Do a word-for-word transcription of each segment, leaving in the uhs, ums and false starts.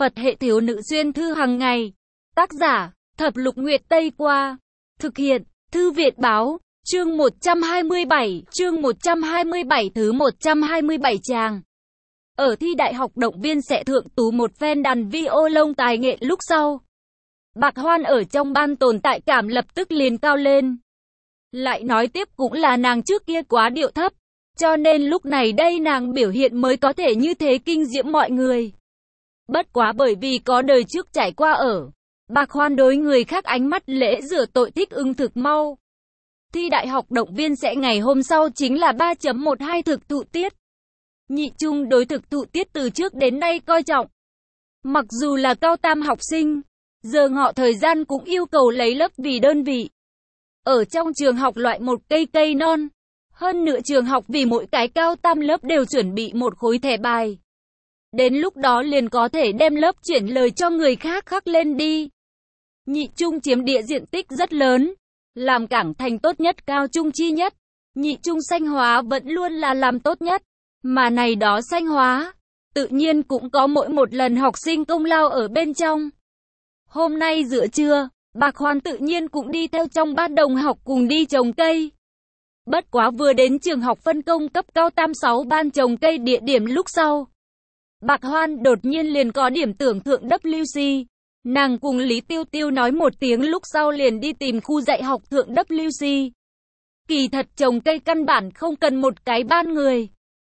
Phật hệ thiếu nữ xuyên thư hàng ngày. Tác giả, Thập Lục Nguyệt Tây Qua. Thực hiện, Thư Viện Báo. Chương một trăm hai mươi bảy, chương một trăm hai mươi bảy thứ một trăm hai mươi bảy tràng. Ở thi đại học động viên sẽ thượng tú một phen đàn violon tài nghệ lúc sau. Bạc Hoan ở trong ban tồn tại cảm lập tức liền cao lên. Lại nói tiếp cũng là nàng trước kia quá điệu thấp, cho nên lúc này đây nàng biểu hiện mới có thể như thế kinh diễm mọi người. Bất quá bởi vì có đời trước trải qua ở, Bạc Hoan đối người khác ánh mắt lễ rửa tội thích ứng thực mau. Thi đại học động viên sẽ ngày hôm sau chính là ba chấm mười hai thực thụ tiết. Nhị trung đối thực thụ tiết từ trước đến nay coi trọng. Mặc dù là cao tam học sinh, giờ ngọ thời gian cũng yêu cầu lấy lớp vì đơn vị. Ở trong trường học loại một cây cây non. Hơn nữa trường học vì mỗi cái cao tam lớp đều chuẩn bị một khối thẻ bài. Đến lúc đó liền có thể đem lớp chuyển lời cho người khác khắc lên đi. Nhị trung chiếm địa diện tích rất lớn, làm cảng thành tốt nhất cao trung chi nhất. Nhị trung xanh hóa vẫn luôn là làm tốt nhất, mà này đó xanh hóa, tự nhiên cũng có mỗi một lần học sinh công lao ở bên trong. Hôm nay giữa trưa, Bạc Hoan tự nhiên cũng đi theo trong ban đồng học cùng đi trồng cây. Bất quá vừa đến trường học phân công cấp cao tam sáu ban trồng cây địa điểm lúc sau. Bạc Hoan đột nhiên liền có điểm tưởng thượng W C. Nàng cùng Lý Tiêu Tiêu nói một tiếng lúc sau liền đi tìm khu dạy học thượng W C. Kỳ thật trồng cây căn bản không cần một cái ban người.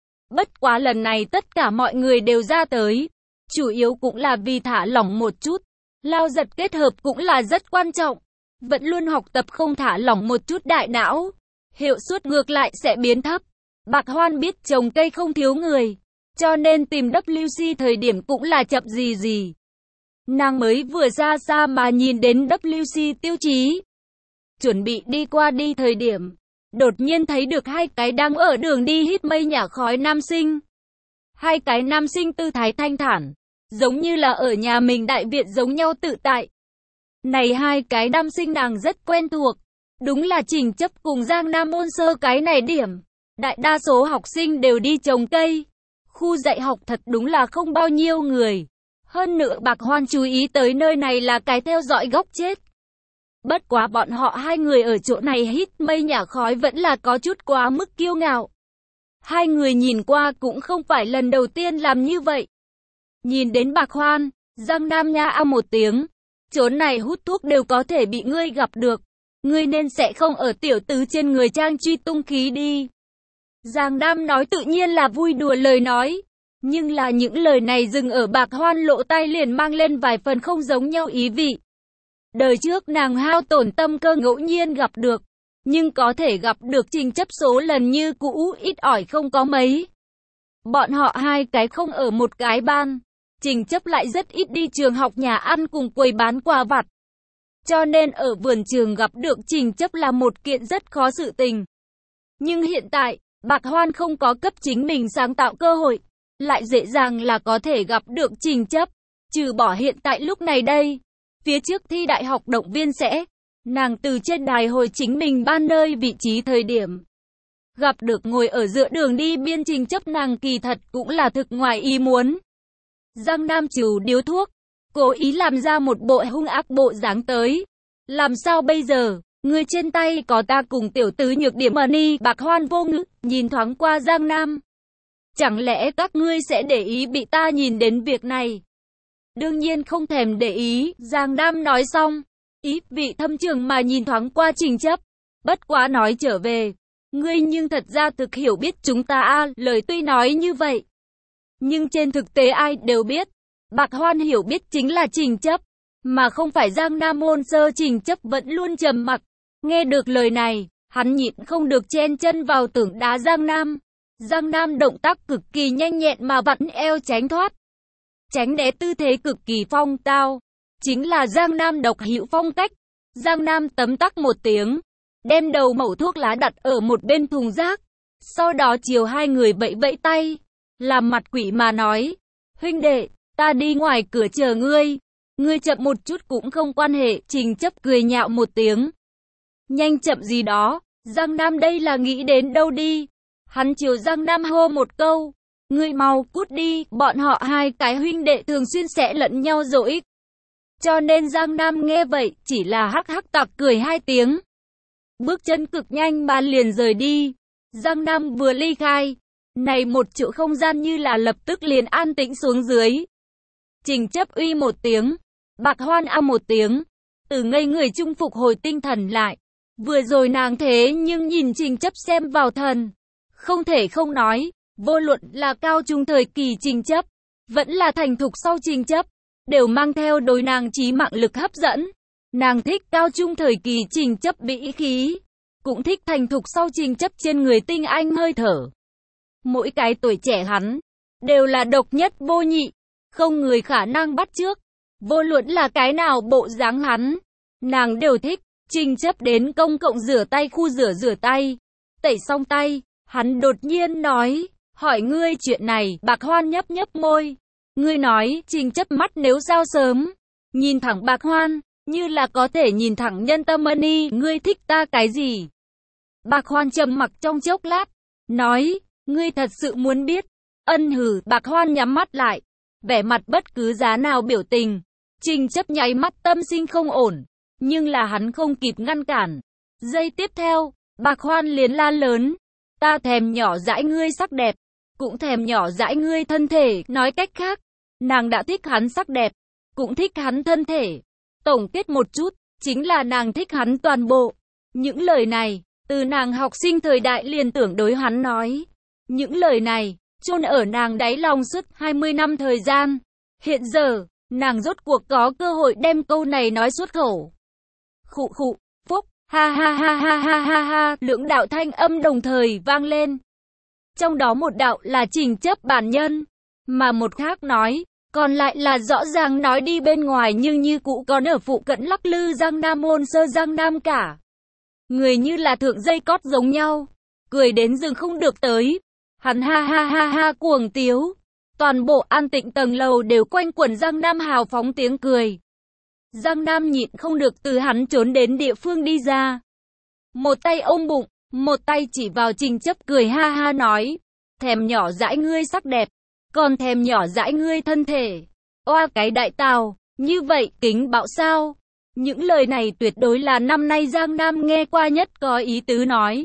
Bất quá lần này tất cả mọi người đều ra tới. Chủ yếu cũng là vì thả lỏng một chút. Lao giật kết hợp cũng là rất quan trọng. Vẫn luôn học tập không thả lỏng một chút đại não, hiệu suất ngược lại sẽ biến thấp. Bạc Hoan biết trồng cây không thiếu người, cho nên tìm W C thời điểm cũng là chậm gì gì. Nàng mới vừa ra xa mà nhìn đến W C tiêu chí. Chuẩn bị đi qua đi thời điểm, đột nhiên thấy được hai cái đang ở đường đi hít mây nhả khói nam sinh. Hai cái nam sinh tư thái thanh thản, giống như là ở nhà mình đại viện giống nhau tự tại. Này hai cái nam sinh nàng rất quen thuộc. Đúng là Trình Chấp cùng Giang Nam Ôn Sơ cái này điểm. Đại đa số học sinh đều đi trồng cây. Khu dạy học thật đúng là không bao nhiêu người. Hơn nữa Bạc Hoan chú ý tới nơi này là cái theo dõi góc chết. Bất quá bọn họ hai người ở chỗ này hít mây nhả khói vẫn là có chút quá mức kiêu ngạo. Hai người nhìn qua cũng không phải lần đầu tiên làm như vậy. Nhìn đến Bạc Hoan, Giang Nam nha a một tiếng. Chốn này hút thuốc đều có thể bị ngươi gặp được. Ngươi nên sẽ không ở tiểu tứ trên người trang truy tung khí đi. Giang Nam nói tự nhiên là vui đùa lời nói. Nhưng là những lời này dừng ở Bạc Hoan lỗ tai liền mang lên vài phần không giống nhau ý vị. Đời trước nàng hao tổn tâm cơ ngẫu nhiên gặp được. Nhưng có thể gặp được Trình Chấp số lần như cũ ít ỏi không có mấy. Bọn họ hai cái không ở một cái ban. Trình Chấp lại rất ít đi trường học nhà ăn cùng quầy bán quà vặt. Cho nên ở vườn trường gặp được Trình Chấp là một kiện rất khó sự tình. Nhưng hiện tại, Bạc Hoan không có cấp chính mình sáng tạo cơ hội, lại dễ dàng là có thể gặp được Trình Chấp. Trừ bỏ hiện tại lúc này đây, phía trước thi đại học động viên sẽ, nàng từ trên đài hồi chính mình ban nơi vị trí thời điểm. Gặp được ngồi ở giữa đường đi biên Trình Chấp nàng kỳ thật cũng là thực ngoài ý muốn. Giang Nam trừ điếu thuốc, cố ý làm ra một bộ hung ác bộ dáng tới. Làm sao bây giờ, ngươi trên tay có ta cùng tiểu tứ nhược điểm mà ni. Bạc Hoan vô ngữ, nhìn thoáng qua Giang Nam. Chẳng lẽ các ngươi sẽ để ý bị ta nhìn đến việc này? Đương nhiên không thèm để ý, Giang Nam nói xong. Ý vị thâm trường mà nhìn thoáng qua Trình Chấp. Bất quá nói trở về, ngươi nhưng thật ra thực hiểu biết chúng ta a. Lời tuy nói như vậy, nhưng trên thực tế ai đều biết. Bạc Hoan hiểu biết chính là Trình Chấp, mà không phải Giang Nam Ôn Sơ. Trình Chấp vẫn luôn trầm mặc. Nghe được lời này, hắn nhịn không được chen chân vào tưởng đá Giang Nam. Giang Nam động tác cực kỳ nhanh nhẹn mà vặn eo tránh thoát. Tránh né tư thế cực kỳ phong tao. Chính là Giang Nam độc hữu phong cách. Giang Nam tấm tắc một tiếng, đem đầu mẩu thuốc lá đặt ở một bên thùng rác. Sau đó chiều hai người vẫy vẫy tay, làm mặt quỷ mà nói, huynh đệ, ta đi ngoài cửa chờ ngươi. Ngươi chậm một chút cũng không quan hệ. Trình Chấp cười nhạo một tiếng. Nhanh chậm gì đó, Giang Nam đây là nghĩ đến đâu đi. Hắn chiều Giang Nam hô một câu, Ngươi mau cút đi, bọn họ hai cái huynh đệ thường xuyên sẽ lẫn nhau dỗi. Cho nên Giang Nam nghe vậy, chỉ là hắc hắc tặc cười hai tiếng. Bước chân cực nhanh mà liền rời đi. Giang Nam vừa ly khai, này một chỗ không gian như là lập tức liền an tĩnh xuống dưới. Trình Chấp uy một tiếng, Bạc Hoan a một tiếng, từ ngây người chung phục hồi tinh thần lại. Vừa rồi nàng thế nhưng nhìn Trình Chấp xem vào thần. Không thể không nói, vô luận là cao trung thời kỳ Trình Chấp, vẫn là thành thục sau Trình Chấp, đều mang theo đối nàng chí mạng lực hấp dẫn. Nàng thích cao trung thời kỳ Trình Chấp bĩ khí, cũng thích thành thục sau Trình Chấp trên người tinh anh hơi thở. Mỗi cái tuổi trẻ hắn, đều là độc nhất vô nhị, không người khả năng bắt chước. Vô luận là cái nào bộ dáng hắn, nàng đều thích. Trình Chấp đến công cộng rửa tay khu rửa rửa tay, tẩy xong tay, hắn đột nhiên nói, hỏi ngươi chuyện này. Bạc Hoan nhấp nhấp môi. Ngươi nói, Trình Chấp mắt nếu sao sớm, nhìn thẳng Bạc Hoan, như là có thể nhìn thẳng nhân tâm ân y. Ngươi thích ta cái gì? Bạc Hoan trầm mặc trong chốc lát, nói, ngươi thật sự muốn biết. Ân hử. Bạc Hoan nhắm mắt lại, vẻ mặt bất cứ giá nào biểu tình. Trình Chấp nháy mắt tâm sinh không ổn, nhưng là hắn không kịp ngăn cản. Giây tiếp theo, Bạc Hoan liền la lớn, ta thèm nhỏ dãi ngươi sắc đẹp, cũng thèm nhỏ dãi ngươi thân thể. Nói cách khác, nàng đã thích hắn sắc đẹp, cũng thích hắn thân thể. Tổng kết một chút, chính là nàng thích hắn toàn bộ. Những lời này, từ nàng học sinh thời đại liền tưởng đối hắn nói. Những lời này, chôn ở nàng đáy lòng suốt hai mươi năm thời gian. Hiện giờ, nàng rốt cuộc có cơ hội đem câu này nói xuất khẩu. Khụ khụ, phúc, ha ha ha ha ha ha ha, lưỡng đạo thanh âm đồng thời vang lên. Trong đó một đạo là Trình Chấp bản nhân, mà một khác nói, còn lại là rõ ràng nói đi bên ngoài nhưng như cũ còn ở phụ cận lắc lư Giang Nam môn sơ Giang Nam cả. Người như là thượng dây cót giống nhau, cười đến dừng không được tới. Hắn ha ha ha ha cuồng tiếu. Toàn bộ an tịnh tầng lầu đều quanh quẩn Giang Nam hào phóng tiếng cười. Giang Nam nhịn không được từ hắn trốn đến địa phương đi ra. Một tay ôm bụng, một tay chỉ vào Trình Chấp cười ha ha nói, thèm nhỏ dãi ngươi sắc đẹp, còn thèm nhỏ dãi ngươi thân thể. Oa cái đại tào, như vậy kính bạo sao? Những lời này tuyệt đối là năm nay Giang Nam nghe qua nhất có ý tứ nói.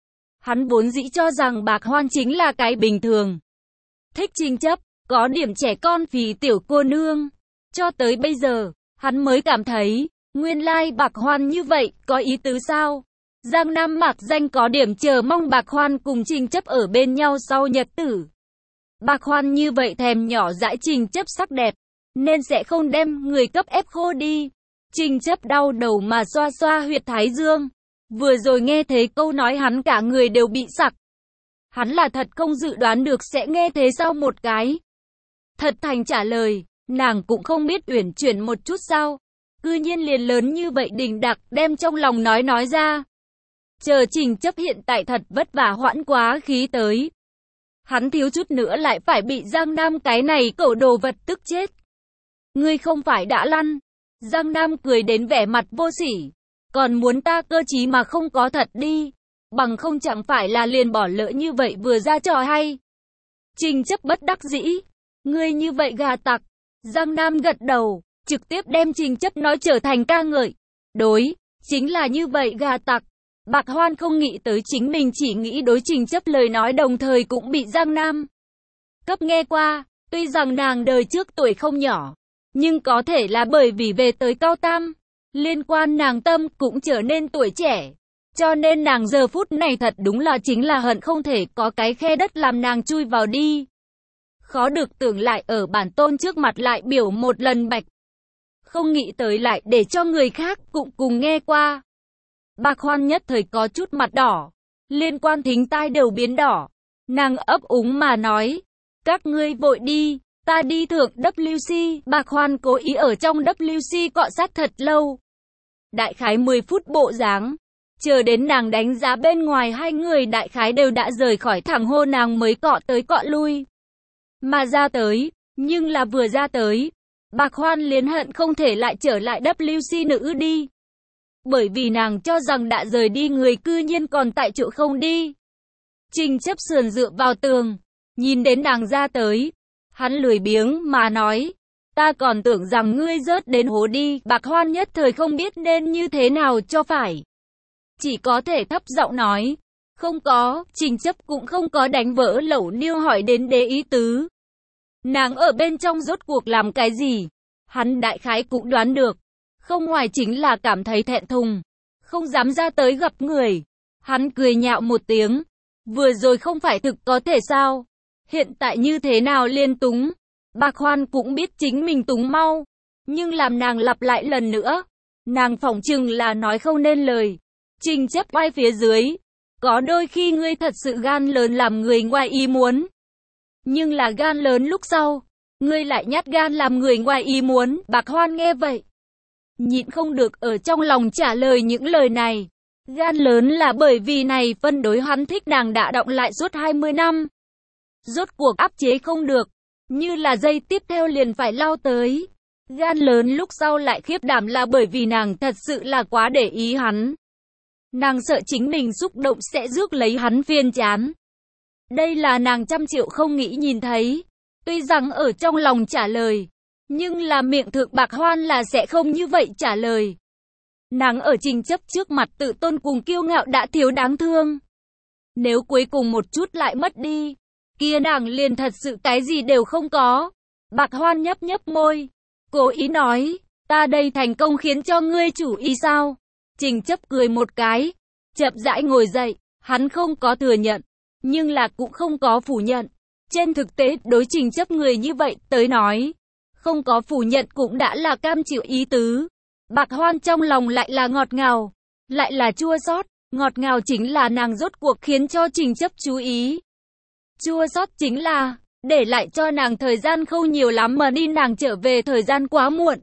Hắn vốn dĩ cho rằng Bạc Hoan chính là cái bình thường, thích Trình Chấp, có điểm trẻ con phì tiểu cô nương. Cho tới bây giờ, hắn mới cảm thấy, nguyên lai Bạc Hoan như vậy, có ý tứ sao? Giang Nam mạc danh có điểm chờ mong Bạc Hoan cùng Trình Chấp ở bên nhau sau nhật tử. Bạc Hoan như vậy thèm nhỏ dãi Trình Chấp sắc đẹp, nên sẽ không đem người cấp ép khô đi. Trình Chấp đau đầu mà xoa xoa huyệt thái dương. Vừa rồi nghe thấy câu nói hắn cả người đều bị sặc. Hắn là thật không dự đoán được sẽ nghe thế sau một cái. Thật thành trả lời, nàng cũng không biết uyển chuyển một chút sao. Cư nhiên liền lớn như vậy đình đặc đem trong lòng nói nói ra. Chờ Trình Chấp hiện tại thật vất vả hoãn quá khí tới. Hắn thiếu chút nữa lại phải bị Giang Nam cái này cẩu đồ vật tức chết. Ngươi không phải đã lăn. Giang Nam cười đến vẻ mặt vô sỉ. Còn muốn ta cơ trí mà không có thật đi. Bằng không chẳng phải là liền bỏ lỡ như vậy vừa ra trò hay. Trình Chấp bất đắc dĩ. Ngươi như vậy gà tặc. Giang Nam gật đầu, trực tiếp đem Trình Chấp nói trở thành ca ngợi. Đối, chính là như vậy gà tặc. Bạc Hoan không nghĩ tới chính mình chỉ nghĩ đối Trình Chấp lời nói đồng thời cũng bị Giang Nam cấp nghe qua. Tuy rằng nàng đời trước tuổi không nhỏ, nhưng có thể là bởi vì về tới cao tam, liên quan nàng tâm cũng trở nên tuổi trẻ. Cho nên nàng giờ phút này thật đúng là chính là hận không thể có cái khe đất làm nàng chui vào đi. Khó được tưởng lại ở bản tôn trước mặt lại biểu một lần bạch. Không nghĩ tới lại để cho người khác cũng cùng nghe qua. Bạc Hoan nhất thời có chút mặt đỏ, liên quan thính tai đều biến đỏ. Nàng ấp úng mà nói, các ngươi vội đi, ta đi thượng W C. Bạc Hoan cố ý ở trong W C cọ sát thật lâu. Đại khái mười phút bộ dáng. Chờ đến nàng đánh giá bên ngoài hai người đại khái đều đã rời khỏi thẳng hô nàng mới cọ tới cọ lui. Mà ra tới, nhưng là vừa ra tới, Bạc Hoan liền hận không thể lại trở lại W C nữ đi. Bởi vì nàng cho rằng đã rời đi người cư nhiên còn tại chỗ không đi. Trình Chấp sườn dựa vào tường, Nhìn đến nàng ra tới, hắn lười biếng mà nói, ta còn tưởng rằng ngươi rớt đến hố đi. Bạc Hoan nhất thời không biết nên như thế nào cho phải. Chỉ có thể thấp giọng nói, không có, Trình Chấp cũng không có đánh vỡ Lẩu Niêu hỏi đến đế ý tứ. Nàng ở bên trong rốt cuộc làm cái gì? Hắn đại khái cũng đoán được, không ngoài chính là cảm thấy thẹn thùng, không dám ra tới gặp người. Hắn cười nhạo một tiếng, vừa rồi không phải thực có thể sao? Hiện tại như thế nào liên túng? Bạc Hoan cũng biết chính mình túng mau, nhưng làm nàng lặp lại lần nữa, nàng phỏng chừng là nói không nên lời. Trình Chấp quay phía dưới, có đôi khi ngươi thật sự gan lớn làm người ngoài ý muốn. Nhưng là gan lớn lúc sau, ngươi lại nhát gan làm người ngoài ý muốn. Bạc Hoan nghe vậy, nhịn không được ở trong lòng trả lời những lời này. Gan lớn là bởi vì này phân đối hắn thích nàng đã động lại suốt hai mươi năm. Rốt cuộc áp chế không được, như là dây tiếp theo liền phải lao tới. Gan lớn lúc sau lại khiếp đảm là bởi vì nàng thật sự là quá để ý hắn. Nàng sợ chính mình xúc động sẽ rước lấy hắn phiền chán. Đây là nàng trăm triệu không nghĩ nhìn thấy. Tuy rằng ở trong lòng trả lời, nhưng là miệng thượng Bạc Hoan là sẽ không như vậy trả lời. Nàng ở Trình Chấp trước mặt tự tôn cùng kiêu ngạo đã thiếu đáng thương. Nếu cuối cùng một chút lại mất đi, kia nàng liền thật sự cái gì đều không có. Bạc Hoan nhấp nhấp môi, cố ý nói, ta đây thành công khiến cho ngươi chủ ý sao? Trình Chấp cười một cái, chậm rãi ngồi dậy, hắn không có thừa nhận, nhưng là cũng không có phủ nhận. Trên thực tế, đối Trình Chấp người như vậy tới nói, không có phủ nhận cũng đã là cam chịu ý tứ. Bạc Hoan trong lòng lại là ngọt ngào, lại là chua xót. Ngọt ngào chính là nàng rốt cuộc khiến cho Trình Chấp chú ý. Chua xót chính là, để lại cho nàng thời gian không nhiều lắm mà đi nàng trở về thời gian quá muộn.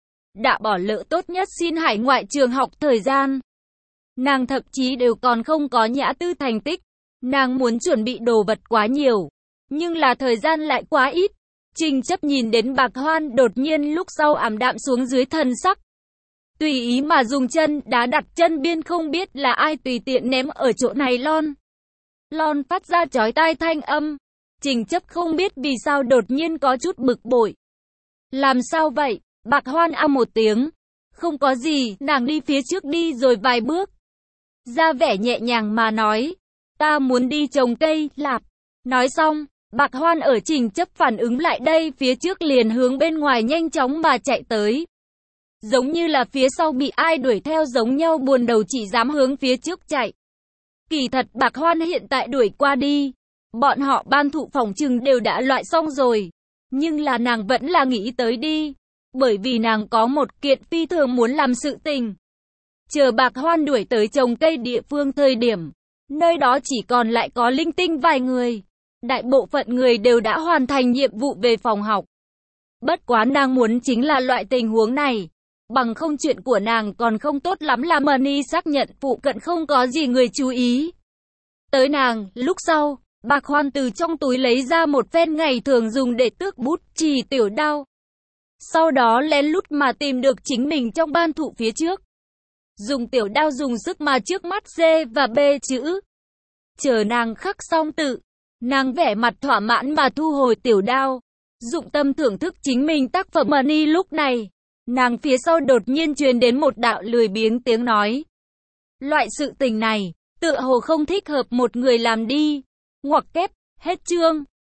Đã bỏ lỡ tốt nhất xin hải ngoại trường học thời gian. Nàng thậm chí đều còn không có nhã tư thành tích. Nàng muốn chuẩn bị đồ vật quá nhiều, nhưng là thời gian lại quá ít. Trình Chấp nhìn đến Bạc Hoan đột nhiên lúc sau ảm đạm xuống dưới thần sắc. Tùy ý mà dùng chân đá đặt chân biên không biết là ai tùy tiện ném ở chỗ này lon. Lon phát ra chói tai thanh âm. Trình Chấp không biết vì sao đột nhiên có chút bực bội. Làm sao vậy? Bạc Hoan a một tiếng. Không có gì, nàng đi phía trước đi rồi vài bước. Ra vẻ nhẹ nhàng mà nói. Ta muốn đi trồng cây, lạp. Nói xong, Bạc Hoan ở Trình Chấp phản ứng lại đây phía trước liền hướng bên ngoài nhanh chóng mà chạy tới. Giống như là phía sau bị ai đuổi theo giống nhau buồn đầu chỉ dám hướng phía trước chạy. Kỳ thật Bạc Hoan hiện tại đuổi qua đi. Bọn họ ban thụ phòng trừng đều đã loại xong rồi. Nhưng là nàng vẫn là nghĩ tới đi. Bởi vì nàng có một kiện phi thường muốn làm sự tình. Chờ Bạc Hoan đuổi tới trồng cây địa phương thời điểm. Nơi đó chỉ còn lại có linh tinh vài người. Đại bộ phận người đều đã hoàn thành nhiệm vụ về phòng học. Bất quá nàng muốn chính là loại tình huống này. Bằng không chuyện của nàng còn không tốt lắm là Money xác nhận phụ cận không có gì người chú ý. Tới nàng, lúc sau, Bạc Hoan từ trong túi lấy ra một phen ngày thường dùng để tước bút chì tiểu đao. Sau đó lén lút mà tìm được chính mình trong ban thụ phía trước. Dùng tiểu đao dùng sức mà trước mắt C và B chữ. Chờ nàng khắc xong tự, nàng vẻ mặt thỏa mãn mà thu hồi tiểu đao. Dụng tâm thưởng thức chính mình tác phẩm Money lúc này. Nàng phía sau đột nhiên truyền đến một đạo lười biếng tiếng nói. Loại sự tình này, tựa hồ không thích hợp một người làm đi. Ngoặc kép, hết chương.